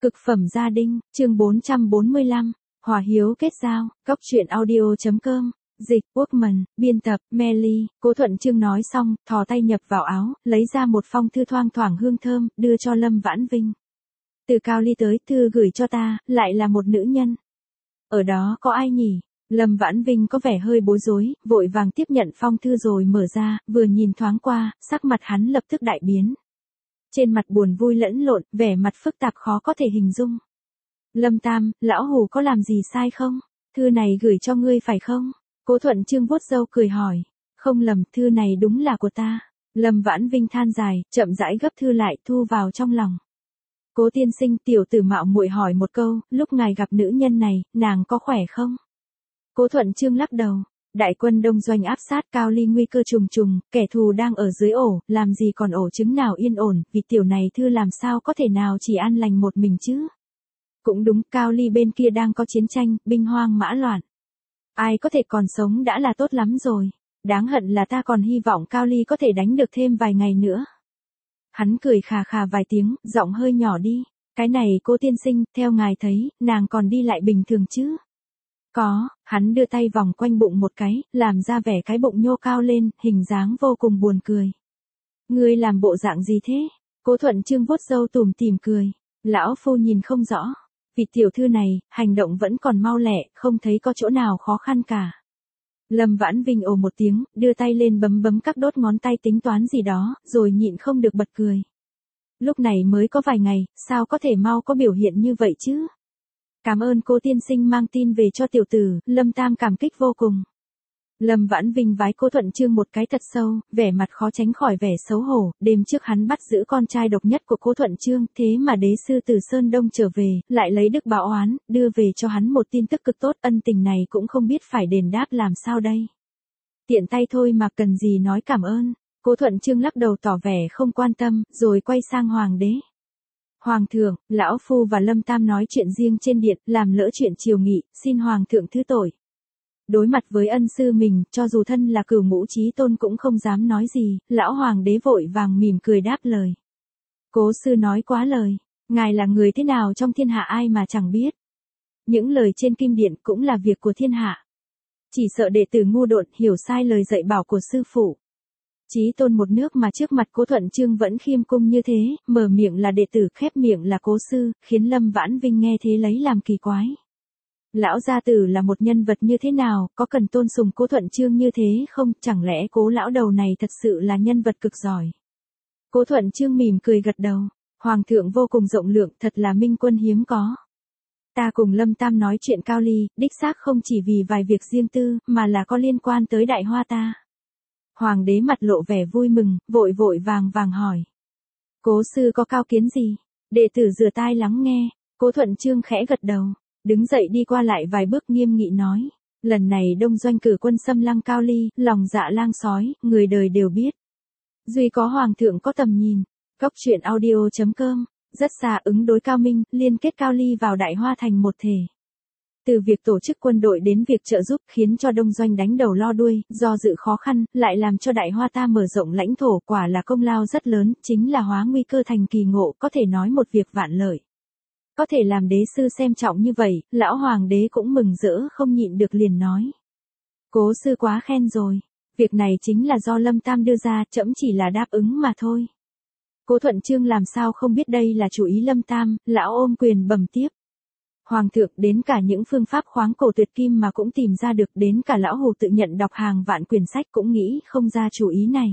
Cực phẩm gia đình, chương 445, Hòa hiếu kết giao, Cóc truyện audio.com, dịch, Workman, biên tập, Melly, Cố Thuận Chương nói xong, thò tay nhập vào áo, lấy ra một phong thư thoang thoảng hương thơm, đưa cho Lâm Vãn Vinh. Từ Cao Ly tới, thư gửi cho ta, lại là một nữ nhân. Ở đó có ai nhỉ? Lâm Vãn Vinh có vẻ hơi bối rối, vội vàng tiếp nhận phong thư rồi mở ra, vừa nhìn thoáng qua, sắc mặt hắn lập tức đại biến. Trên mặt buồn vui lẫn lộn, vẻ mặt phức tạp khó có thể hình dung. Lâm Tam, lão hù có làm gì sai không? Thư này gửi cho ngươi phải không? Cố Thuận Chương vuốt râu cười hỏi. Không lầm, thư này đúng là của ta. Lâm Vãn Vinh than dài, chậm rãi gấp thư lại thu vào trong lòng. Cố tiên sinh, tiểu tử mạo muội hỏi một câu, lúc ngài gặp nữ nhân này, nàng có khỏe không? Cố Thuận Chương lắc đầu. Đại quân đông doanh áp sát Cao Ly nguy cơ trùng trùng, kẻ thù đang ở dưới ổ, làm gì còn ổ trứng nào yên ổn, vì tiểu này thư làm sao có thể nào chỉ an lành một mình chứ? Cũng đúng, Cao Ly bên kia đang có chiến tranh, binh hoang mã loạn. Ai có thể còn sống đã là tốt lắm rồi. Đáng hận là ta còn hy vọng Cao Ly có thể đánh được thêm vài ngày nữa. Hắn cười khà khà vài tiếng, giọng hơi nhỏ đi. Cái này cô tiên sinh, theo ngài thấy, nàng còn đi lại bình thường chứ? Có, hắn đưa tay vòng quanh bụng một cái, làm ra vẻ cái bụng nhô cao lên, hình dáng vô cùng buồn cười. Ngươi làm bộ dạng gì thế? Cố Thuận Chương vuốt râu tủm tỉm cười. Lão phu nhìn không rõ. Vị tiểu thư này, hành động vẫn còn mau lẹ, không thấy có chỗ nào khó khăn cả. Lâm Vãn Vinh ồ một tiếng, đưa tay lên bấm bấm các đốt ngón tay tính toán gì đó, rồi nhịn không được bật cười. Lúc này mới có vài ngày, sao có thể mau có biểu hiện như vậy chứ? Cảm ơn cô tiên sinh mang tin về cho tiểu tử, Lâm Tam cảm kích vô cùng. Lâm Vãn Vinh vái Cố Thuận Chương một cái thật sâu, vẻ mặt khó tránh khỏi vẻ xấu hổ, đêm trước hắn bắt giữ con trai độc nhất của Cố Thuận Chương, thế mà đế sư từ Sơn Đông trở về, lại lấy đức báo oán, đưa về cho hắn một tin tức cực tốt, ân tình này cũng không biết phải đền đáp làm sao đây. Tiện tay thôi mà cần gì nói cảm ơn, Cố Thuận Chương lắc đầu tỏ vẻ không quan tâm, rồi quay sang Hoàng đế. Hoàng thượng, lão phu và Lâm Tam nói chuyện riêng trên điện, làm lỡ chuyện triều nghị, xin Hoàng thượng thứ tội. Đối mặt với ân sư mình, cho dù thân là cửu ngũ chí tôn cũng không dám nói gì, lão hoàng đế vội vàng mỉm cười đáp lời. Cố sư nói quá lời, ngài là người thế nào trong thiên hạ ai mà chẳng biết. Những lời trên kim điện cũng là việc của thiên hạ. Chỉ sợ đệ tử ngu độn hiểu sai lời dạy bảo của sư phụ. Chí tôn một nước mà trước mặt Cố Thuận Chương vẫn khiêm cung như thế, mở miệng là đệ tử, khép miệng là cố sư, khiến Lâm Vãn Vinh nghe thế lấy làm kỳ quái. Lão gia tử là một nhân vật như thế nào, có cần tôn sùng Cố Thuận Chương như thế không, chẳng lẽ Cố lão đầu này thật sự là nhân vật cực giỏi. Cố Thuận Chương mỉm cười gật đầu, Hoàng thượng vô cùng rộng lượng, thật là minh quân hiếm có. Ta cùng Lâm Tam nói chuyện Cao Ly, đích xác không chỉ vì vài việc riêng tư, mà là có liên quan tới đại hoa ta. Hoàng đế mặt lộ vẻ vui mừng, vội vàng hỏi. Cố sư có cao kiến gì? Đệ tử rửa tai lắng nghe, Cố Thuận Chương khẽ gật đầu. Đứng dậy đi qua lại vài bước nghiêm nghị nói. Lần này đông doanh cử quân xâm lăng Cao Ly, lòng dạ lang sói, người đời đều biết. Duy có Hoàng thượng có tầm nhìn. Cóc truyện audio.com, rất xa ứng đối cao minh, liên kết Cao Ly vào đại hoa thành một thể. Từ việc tổ chức quân đội đến việc trợ giúp khiến cho đông doanh đánh đầu lo đuôi, do dự khó khăn, lại làm cho đại hoa ta mở rộng lãnh thổ, quả là công lao rất lớn, chính là hóa nguy cơ thành kỳ ngộ, có thể nói một việc vạn lợi. Có thể làm đế sư xem trọng như vậy, lão hoàng đế cũng mừng rỡ không nhịn được liền nói. Cố sư quá khen rồi, việc này chính là do Lâm Tam đưa ra, trẫm chỉ là đáp ứng mà thôi. Cố Thuận Chương làm sao không biết đây là chủ ý Lâm Tam, lão ôm quyền bẩm tiếp. Hoàng thượng, đến cả những phương pháp khoáng cổ tuyệt kim mà cũng tìm ra được, đến cả lão hù tự nhận đọc hàng vạn quyển sách cũng nghĩ không ra chủ ý này.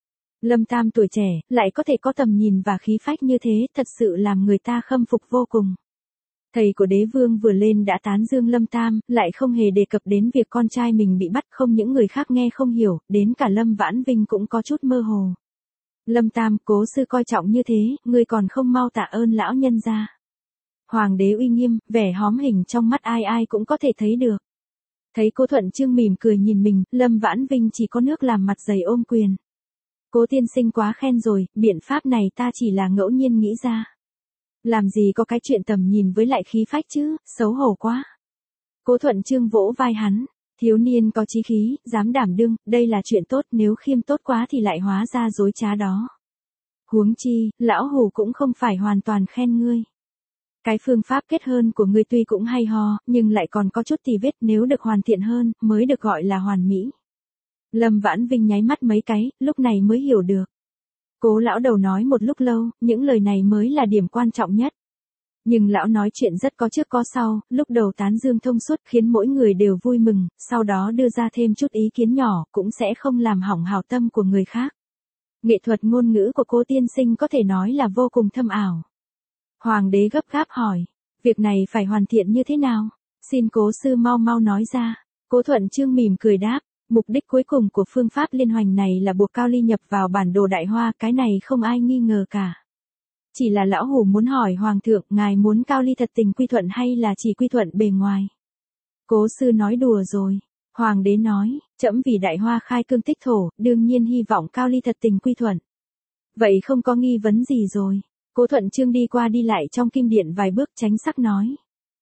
Lâm Tam tuổi trẻ, lại có thể có tầm nhìn và khí phách như thế, thật sự làm người ta khâm phục vô cùng. Thầy của đế vương vừa lên đã tán dương Lâm Tam, lại không hề đề cập đến việc con trai mình bị bắt, không những người khác nghe không hiểu, đến cả Lâm Vãn Vinh cũng có chút mơ hồ. Lâm Tam, cố sư coi trọng như thế, ngươi còn không mau tạ ơn lão nhân gia. Hoàng đế uy nghiêm, vẻ hóm hình trong mắt ai ai cũng có thể thấy được. Thấy Cố Thuận Chương mỉm cười nhìn mình, Lâm Vãn Vinh chỉ có nước làm mặt dày ôm quyền. Cố tiên sinh quá khen rồi, biện pháp này ta chỉ là ngẫu nhiên nghĩ ra. Làm gì có cái chuyện tầm nhìn với lại khí phách chứ, xấu hổ quá. Cố Thuận Chương vỗ vai hắn, thiếu niên có chí khí, dám đảm đương, đây là chuyện tốt, nếu khiêm tốt quá thì lại hóa ra dối trá đó. Huống chi, lão hù cũng không phải hoàn toàn khen ngươi. Cái phương pháp kết hôn của ngươi tuy cũng hay ho, nhưng lại còn có chút tì vết, nếu được hoàn thiện hơn, mới được gọi là hoàn mỹ. Lâm Vãn Vinh nháy mắt mấy cái, lúc này mới hiểu được. Cố lão đầu nói một lúc lâu, những lời này mới là điểm quan trọng nhất. Nhưng lão nói chuyện rất có trước có sau, lúc đầu tán dương thông suốt khiến mỗi người đều vui mừng, sau đó đưa ra thêm chút ý kiến nhỏ, cũng sẽ không làm hỏng hảo tâm của người khác. Nghệ thuật ngôn ngữ của Cố tiên sinh có thể nói là vô cùng thâm ảo. Hoàng đế gấp gáp hỏi, việc này phải hoàn thiện như thế nào? Xin Cố sư mau mau nói ra. Cố Thuận Chương mỉm cười đáp, mục đích cuối cùng của phương pháp liên hoành này là buộc Cao Ly nhập vào bản đồ Đại Hoa, cái này không ai nghi ngờ cả. Chỉ là lão hủ muốn hỏi Hoàng thượng, ngài muốn Cao Ly thật tình quy thuận hay là chỉ quy thuận bề ngoài? Cố sư nói đùa rồi. Hoàng đế nói, trẫm vì Đại Hoa khai cương tích thổ, đương nhiên hy vọng Cao Ly thật tình quy thuận. Vậy không có nghi vấn gì rồi. Cố Thuận Chương đi qua đi lại trong kim điện vài bước tránh sắc nói.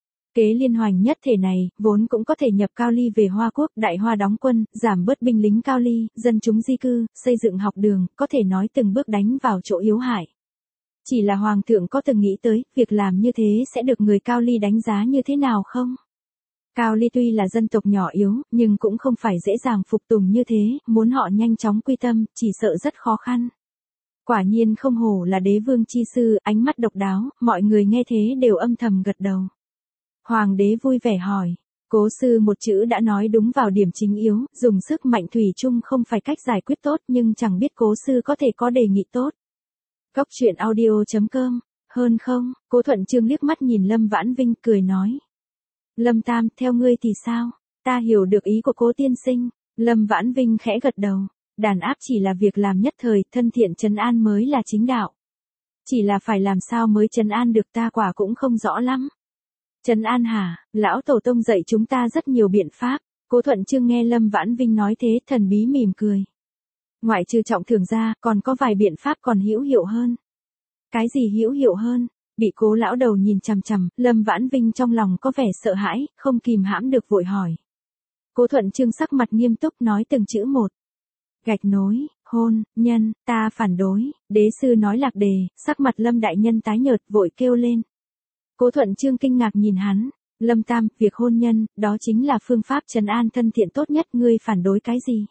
Kế liên hoành nhất thể này, vốn cũng có thể nhập Cao Ly về Hoa Quốc, Đại Hoa đóng quân, giảm bớt binh lính Cao Ly, dân chúng di cư, xây dựng học đường, có thể nói từng bước đánh vào chỗ yếu hại. Chỉ là Hoàng thượng có từng nghĩ tới, việc làm như thế sẽ được người Cao Ly đánh giá như thế nào không? Cao Ly tuy là dân tộc nhỏ yếu, nhưng cũng không phải dễ dàng phục tùng như thế, muốn họ nhanh chóng quy tâm, chỉ sợ rất khó khăn. Quả nhiên không hổ là đế vương chi sư, ánh mắt độc đáo, mọi người nghe thế đều âm thầm gật đầu. Hoàng đế vui vẻ hỏi, Cố sư một chữ đã nói đúng vào điểm chính yếu, dùng sức mạnh thủy chung không phải cách giải quyết tốt, nhưng chẳng biết Cố sư có thể có đề nghị tốt. Cóc truyện audio.com, hơn không? Cố Thuận Chương liếc mắt nhìn Lâm Vãn Vinh cười nói. Lâm Tam, theo ngươi thì sao? Ta hiểu được ý của Cố tiên sinh. Lâm Vãn Vinh khẽ gật đầu. Đàn áp chỉ là việc làm nhất thời, thân thiện trấn an mới là chính đạo. Chỉ là phải làm sao mới trấn an được ta quả cũng không rõ lắm. Trấn an hả? Lão tổ tông dạy chúng ta rất nhiều biện pháp. Cố Thuận Chương nghe Lâm Vãn Vinh nói thế, thần bí mỉm cười. Ngoại trừ trọng thưởng ra, còn có vài biện pháp còn hữu hiệu hơn. Cái gì hữu hiệu hơn? Bị Cố lão đầu nhìn chằm chằm, Lâm Vãn Vinh trong lòng có vẻ sợ hãi, không kìm hãm được vội hỏi. Cố Thuận Chương sắc mặt nghiêm túc nói từng chữ một. Gạch nối, hôn, nhân, ta phản đối. Đế sư nói lạc đề, sắc mặt Lâm đại nhân tái nhợt vội kêu lên. Cố Thuận Chương kinh ngạc nhìn hắn. Lâm Tam, việc hôn nhân, đó chính là phương pháp trấn an thân thiện tốt nhất, ngươi phản đối cái gì?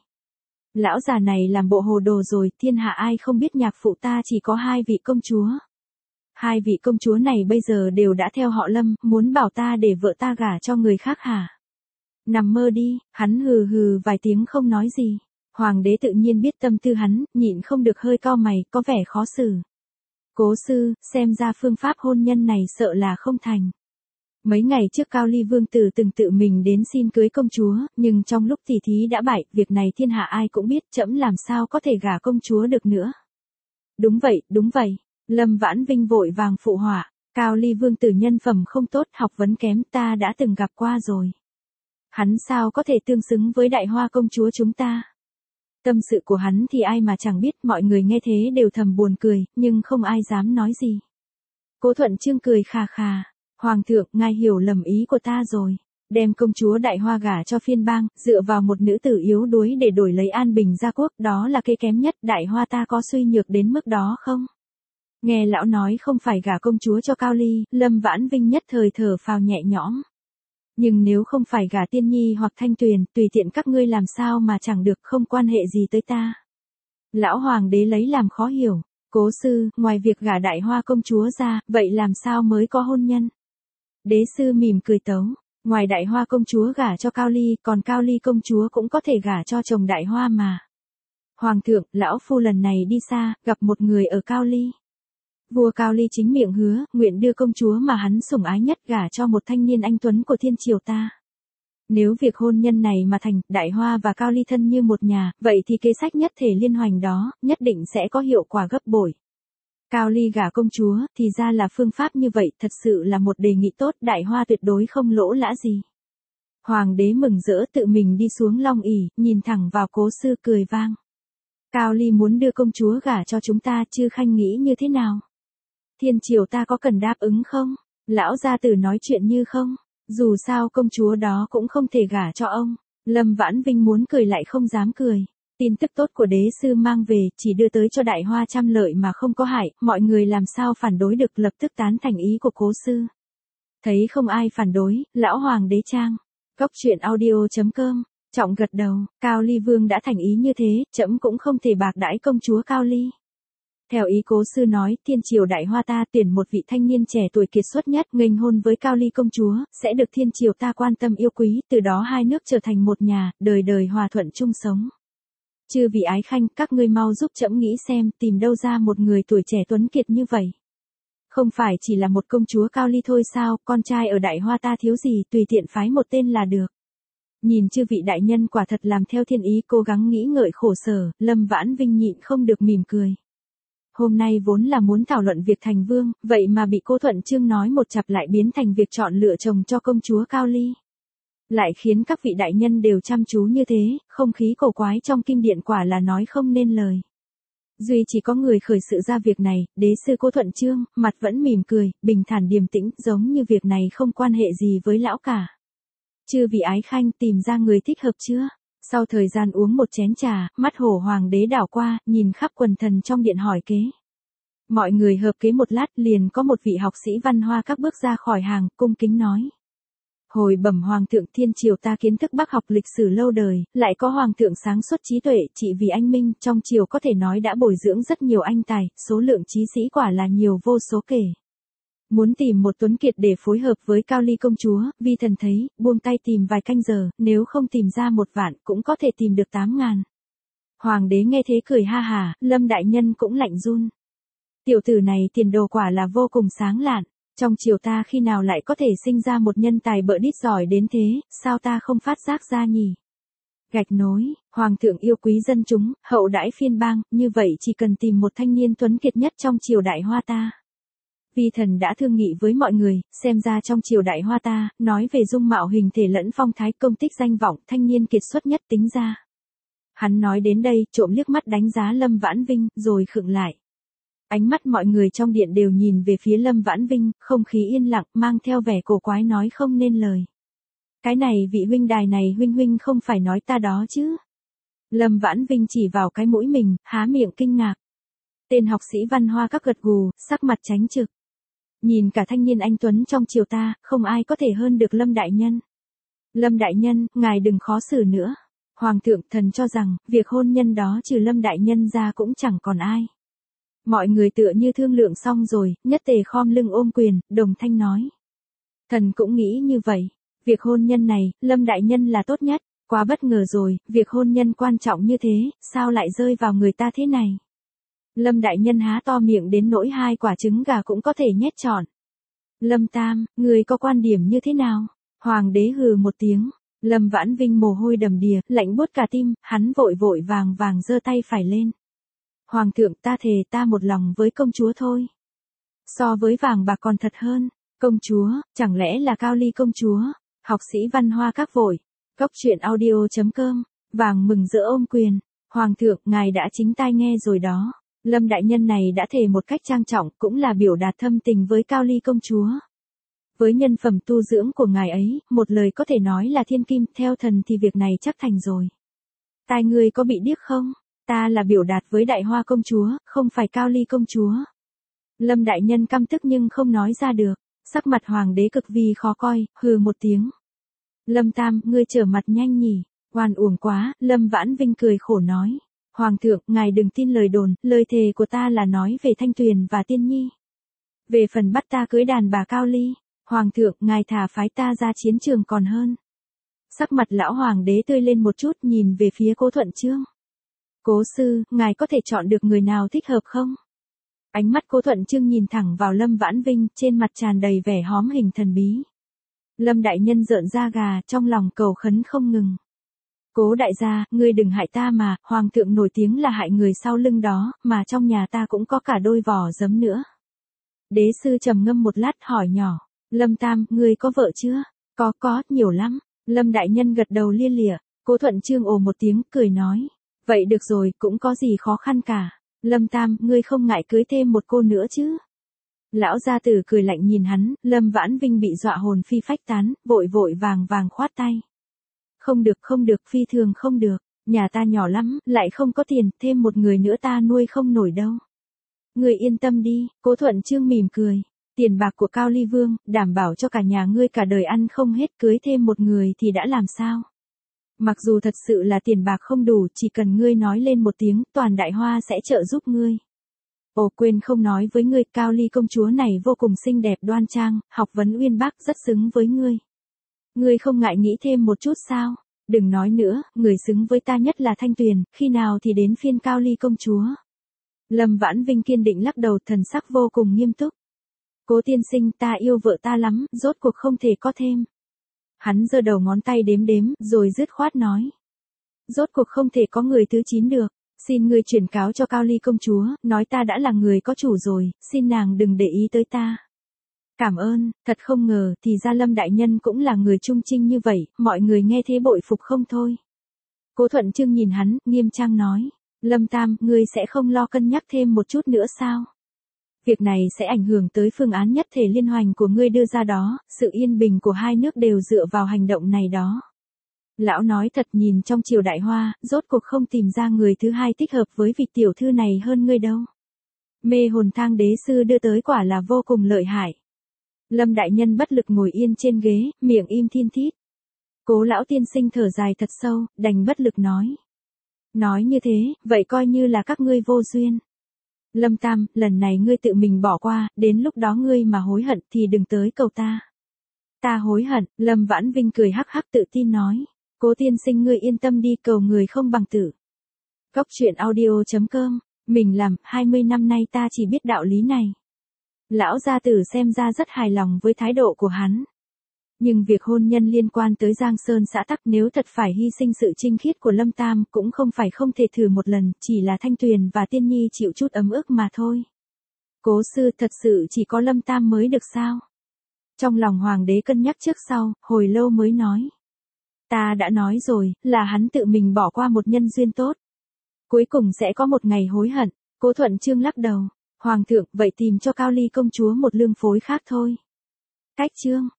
Lão già này làm bộ hồ đồ rồi, thiên hạ ai không biết nhạc phụ ta chỉ có 2 vị công chúa. 2 vị công chúa này bây giờ đều đã theo họ Lâm, muốn bảo ta để vợ ta gả cho người khác hả? Nằm mơ đi, hắn hừ hừ vài tiếng không nói gì. Hoàng đế tự nhiên biết tâm tư hắn, nhịn không được hơi cau mày, có vẻ khó xử. Cố sư, xem ra phương pháp hôn nhân này sợ là không thành. Mấy ngày trước Cao Ly vương tử từng tự mình đến xin cưới công chúa, nhưng trong lúc tỉ thí đã bại, việc này thiên hạ ai cũng biết, trẫm làm sao có thể gả công chúa được nữa. Đúng vậy, đúng vậy. Lâm Vãn Vinh vội vàng phụ họa, Cao Ly vương tử nhân phẩm không tốt, học vấn kém, ta đã từng gặp qua rồi. Hắn sao có thể tương xứng với Đại Hoa công chúa chúng ta? Tâm sự của hắn thì ai mà chẳng biết, mọi người nghe thế đều thầm buồn cười, nhưng không ai dám nói gì. Cố Thuận Chương cười khà khà, Hoàng thượng, ngài hiểu lầm ý của ta rồi. Đem công chúa Đại Hoa gả cho phiên bang, dựa vào một nữ tử yếu đuối để đổi lấy an bình gia quốc, đó là cây kém nhất, Đại Hoa ta có suy nhược đến mức đó không? Nghe lão nói không phải gả công chúa cho Cao Ly, Lâm Vãn Vinh nhất thời thở phào nhẹ nhõm. Nhưng nếu không phải gả Tiên Nhi hoặc Thanh Tuyền, tùy tiện các ngươi làm sao mà chẳng được, không quan hệ gì tới ta. Lão Hoàng đế lấy làm khó hiểu. Cố sư, ngoài việc gả Đại Hoa công chúa ra, vậy làm sao mới có hôn nhân? Đế sư mỉm cười tấu. Ngoài Đại Hoa công chúa gả cho Cao Ly, còn Cao Ly công chúa cũng có thể gả cho chồng Đại Hoa mà. Hoàng thượng, lão phu lần này đi xa, gặp một người ở Cao Ly. Vua Cao Ly chính miệng hứa, nguyện đưa công chúa mà hắn sủng ái nhất gả cho một thanh niên anh tuấn của thiên triều ta. Nếu việc hôn nhân này mà thành, Đại Hoa và Cao Ly thân như một nhà, vậy thì kế sách nhất thể liên hoành đó, nhất định sẽ có hiệu quả gấp bội. Cao Ly gả công chúa, thì ra là phương pháp như vậy, thật sự là một đề nghị tốt, Đại Hoa tuyệt đối không lỗ lã gì. Hoàng đế mừng rỡ tự mình đi xuống long ỷ, nhìn thẳng vào Cố sư cười vang. Cao Ly muốn đưa công chúa gả cho chúng ta, Chư Khanh nghĩ như thế nào? Thiên triều ta có cần đáp ứng không? Lão gia tử nói chuyện như không? Dù sao công chúa đó cũng không thể gả cho ông. Lâm Vãn Vinh muốn cười lại không dám cười. Tin tức tốt của đế sư mang về, chỉ đưa tới cho Đại Hoa trăm lợi mà không có hại, mọi người làm sao phản đối được, lập tức tán thành ý của Cố sư. Thấy không ai phản đối, lão hoàng đế trang. Cốc truyện audio.com, trọng gật đầu, Cao Ly Vương đã thành ý như thế, trẫm cũng không thể bạc đãi công chúa Cao Ly. Theo ý cố sư nói, thiên triều đại hoa ta tuyển một vị thanh niên trẻ tuổi kiệt xuất nhất nghênh hôn với Cao Ly công chúa, sẽ được thiên triều ta quan tâm yêu quý, từ đó hai nước trở thành một nhà, đời đời hòa thuận chung sống. Chư vị ái khanh, các ngươi mau giúp trẫm nghĩ xem, tìm đâu ra một người tuổi trẻ tuấn kiệt như vậy. Không phải chỉ là một công chúa Cao Ly thôi sao, con trai ở đại hoa ta thiếu gì, tùy tiện phái một tên là được. Nhìn chư vị đại nhân quả thật làm theo thiên ý, cố gắng nghĩ ngợi khổ sở, Lâm Vãn Vinh nhịn không được mỉm cười. Hôm nay vốn là muốn thảo luận việc thành vương, vậy mà bị cô Thuận Chương nói một chặp lại biến thành việc chọn lựa chồng cho công chúa Cao Ly. Lại khiến các vị đại nhân đều chăm chú như thế, không khí cổ quái trong kinh điện quả là nói không nên lời. Duy chỉ có người khởi sự ra việc này, đế sư cô Thuận Chương, mặt vẫn mỉm cười, bình thản điềm tĩnh, giống như việc này không quan hệ gì với lão cả. Chư vị ái khanh tìm ra người thích hợp chưa? Sau thời gian uống một chén trà, mắt hổ hoàng đế đảo qua, nhìn khắp quần thần trong điện hỏi kế. Mọi người hợp kế một lát, liền có một vị học sĩ văn hoa các bước ra khỏi hàng, cung kính nói. Hồi bẩm hoàng thượng, thiên triều ta kiến thức bác học lịch sử lâu đời, lại có hoàng thượng sáng suốt trí tuệ, trị vì anh minh, trong triều có thể nói đã bồi dưỡng rất nhiều anh tài, số lượng trí sĩ quả là nhiều vô số kể. Muốn tìm một tuấn kiệt để phối hợp với Cao Ly công chúa, vi thần thấy, buông tay tìm vài canh giờ, nếu không tìm ra 1 vạn cũng có thể tìm được 8.000. Hoàng đế nghe thế cười ha hà, Lâm đại nhân cũng lạnh run. Tiểu tử này tiền đồ quả là vô cùng sáng lạn, trong triều ta khi nào lại có thể sinh ra một nhân tài bợ đít giỏi đến thế, sao ta không phát giác ra nhỉ? Gạch nối, hoàng thượng yêu quý dân chúng, hậu đãi phiên bang, như vậy chỉ cần tìm một thanh niên tuấn kiệt nhất trong triều đại hoa ta. Vi thần đã thương nghị với mọi người, xem ra trong triều đại hoa ta, nói về dung mạo hình thể lẫn phong thái công tích danh vọng, thanh niên kiệt xuất nhất tính ra. Hắn nói đến đây, trộm liếc mắt đánh giá Lâm Vãn Vinh, rồi khựng lại. Ánh mắt mọi người trong điện đều nhìn về phía Lâm Vãn Vinh, không khí yên lặng, mang theo vẻ cổ quái nói không nên lời. Cái này vị huynh đài này huynh không phải nói ta đó chứ. Lâm Vãn Vinh chỉ vào cái mũi mình, há miệng kinh ngạc. Tên học sĩ văn hoa các gật gù, sắc mặt tránh trực. Nhìn cả thanh niên anh tuấn trong triều ta, không ai có thể hơn được Lâm đại nhân. Lâm đại nhân, ngài đừng khó xử nữa. Hoàng thượng thần cho rằng, việc hôn nhân đó trừ Lâm đại nhân ra cũng chẳng còn ai. Mọi người tựa như thương lượng xong rồi, nhất tề khom lưng ôm quyền, đồng thanh nói. Thần cũng nghĩ như vậy. Việc hôn nhân này, Lâm đại nhân là tốt nhất. Quá bất ngờ rồi, việc hôn nhân quan trọng như thế, sao lại rơi vào người ta thế này? Lâm đại nhân há to miệng đến nỗi 2 quả trứng gà cũng có thể nhét trọn. Lâm Tam, người có quan điểm như thế nào? Hoàng đế hừ một tiếng. Lâm Vãn Vinh mồ hôi đầm đìa, lạnh buốt cả tim, hắn vội vàng giơ tay phải lên. Hoàng thượng, ta thề ta một lòng với công chúa thôi. So với vàng bạc còn thật hơn. Công chúa, chẳng lẽ là Cao Ly công chúa? Học sĩ văn hoa các vội. Cốc truyện audio.com, vàng mừng rỡ ôm quyền. Hoàng thượng, ngài đã chính tai nghe rồi đó. Lâm đại nhân này đã thề một cách trang trọng, cũng là biểu đạt thâm tình với Cao Ly công chúa. Với nhân phẩm tu dưỡng của ngài ấy, một lời có thể nói là thiên kim, theo thần thì việc này chắc thành rồi. Tai ngươi có bị điếc không? Ta là biểu đạt với đại hoa công chúa, không phải Cao Ly công chúa. Lâm đại nhân căm tức nhưng không nói ra được, sắc mặt hoàng đế cực vì khó coi, hừ một tiếng. Lâm Tam, ngươi trở mặt nhanh nhỉ, oan uổng quá, Lâm Vãn Vinh cười khổ nói. Hoàng thượng, ngài đừng tin lời đồn, lời thề của ta là nói về Thanh Tuyền và Tiên Nhi. Về phần bắt ta cưới đàn bà Cao Ly, Hoàng thượng, ngài thả phái ta ra chiến trường còn hơn. Sắc mặt lão hoàng đế tươi lên một chút, nhìn về phía Cố Thuận Chương. Cố sư, ngài có thể chọn được người nào thích hợp không? Ánh mắt Cố Thuận Chương nhìn thẳng vào Lâm Vãn Vinh, trên mặt tràn đầy vẻ hóm hình thần bí. Lâm đại nhân rợn da gà, trong lòng cầu khấn không ngừng. Cố đại gia, ngươi đừng hại ta mà, hoàng thượng nổi tiếng là hại người sau lưng đó, mà trong nhà ta cũng có cả đôi vỏ giấm nữa. Đế sư trầm ngâm một lát hỏi nhỏ, Lâm Tam, ngươi có vợ chưa? Có, nhiều lắm. Lâm đại nhân gật đầu lia lịa. Cố Thuận Chương ồ một tiếng, cười nói, vậy được rồi, cũng có gì khó khăn cả. Lâm Tam, ngươi không ngại cưới thêm một cô nữa chứ? Lão gia tử cười lạnh nhìn hắn, Lâm Vãn Vinh bị dọa hồn phi phách tán, vội vàng khoát tay. Không được, phi thường không được, nhà ta nhỏ lắm, lại không có tiền, thêm một người nữa ta nuôi không nổi đâu. Người yên tâm đi, Cố Thuận Chương mỉm cười. Tiền bạc của Cao Ly Vương, đảm bảo cho cả nhà ngươi cả đời ăn không hết, cưới thêm một người thì đã làm sao? Mặc dù thật sự là tiền bạc không đủ, chỉ cần ngươi nói lên một tiếng, toàn Đại Hoa sẽ trợ giúp ngươi. Ồ, quên không nói với ngươi, Cao Ly công chúa này vô cùng xinh đẹp đoan trang, học vấn uyên bác, rất xứng với ngươi. Ngươi không ngại nghĩ thêm một chút sao? Đừng nói nữa, người xứng với ta nhất là Thanh Tuyền, khi nào thì đến phiên Cao Ly công chúa. Lâm Vãn Vinh kiên định lắc đầu, thần sắc vô cùng nghiêm túc. Cố tiên sinh, ta yêu vợ ta lắm, rốt cuộc không thể có thêm. Hắn giơ đầu ngón tay đếm đếm, rồi dứt khoát nói. Rốt cuộc không thể có người thứ 9 được. Xin ngươi chuyển cáo cho Cao Ly công chúa, nói ta đã là người có chủ rồi, xin nàng đừng để ý tới ta. Cảm ơn, thật không ngờ, thì ra Lâm đại nhân cũng là người trung trinh như vậy, mọi người nghe thế bội phục không thôi. Cố Thuận Trương nhìn hắn, nghiêm trang nói. Lâm Tam, ngươi sẽ không lo cân nhắc thêm một chút nữa sao? Việc này sẽ ảnh hưởng tới phương án nhất thể liên hoành của ngươi đưa ra đó, sự yên bình của hai nước đều dựa vào hành động này đó. Lão nói thật, nhìn trong triều Đại Hoa, rốt cuộc không tìm ra người thứ hai thích hợp với vị tiểu thư này hơn ngươi đâu. Mê hồn thang đế sư đưa tới quả là vô cùng lợi hại. Lâm đại nhân bất lực ngồi yên trên ghế, miệng im thiên thít. Cố lão tiên sinh thở dài thật sâu, đành bất lực nói. Nói như thế, vậy coi như là các ngươi vô duyên. Lâm Tam, lần này ngươi tự mình bỏ qua, đến lúc đó ngươi mà hối hận thì đừng tới cầu ta. Ta hối hận, Lâm Vãn Vinh cười hắc hắc tự tin nói. Cố tiên sinh ngươi yên tâm đi, cầu người không bằng tử. Cóc truyện audio.com, mình làm, 20 năm nay ta chỉ biết đạo lý này. Lão gia tử xem ra rất hài lòng với thái độ của hắn. Nhưng việc hôn nhân liên quan tới Giang Sơn xã tắc, nếu thật phải hy sinh sự trinh khiết của Lâm Tam cũng không phải không thể thử một lần, chỉ là Thanh Tuyền và Tiên Nhi chịu chút ấm ức mà thôi. Cố sư, thật sự chỉ có Lâm Tam mới được sao? Trong lòng hoàng đế cân nhắc trước sau, hồi lâu mới nói. Ta đã nói rồi, là hắn tự mình bỏ qua một nhân duyên tốt. Cuối cùng sẽ có một ngày hối hận. Cố Thuận Trương lắc đầu. Hoàng thượng, vậy tìm cho Cao Ly công chúa một lương phối khác thôi. Cách chương.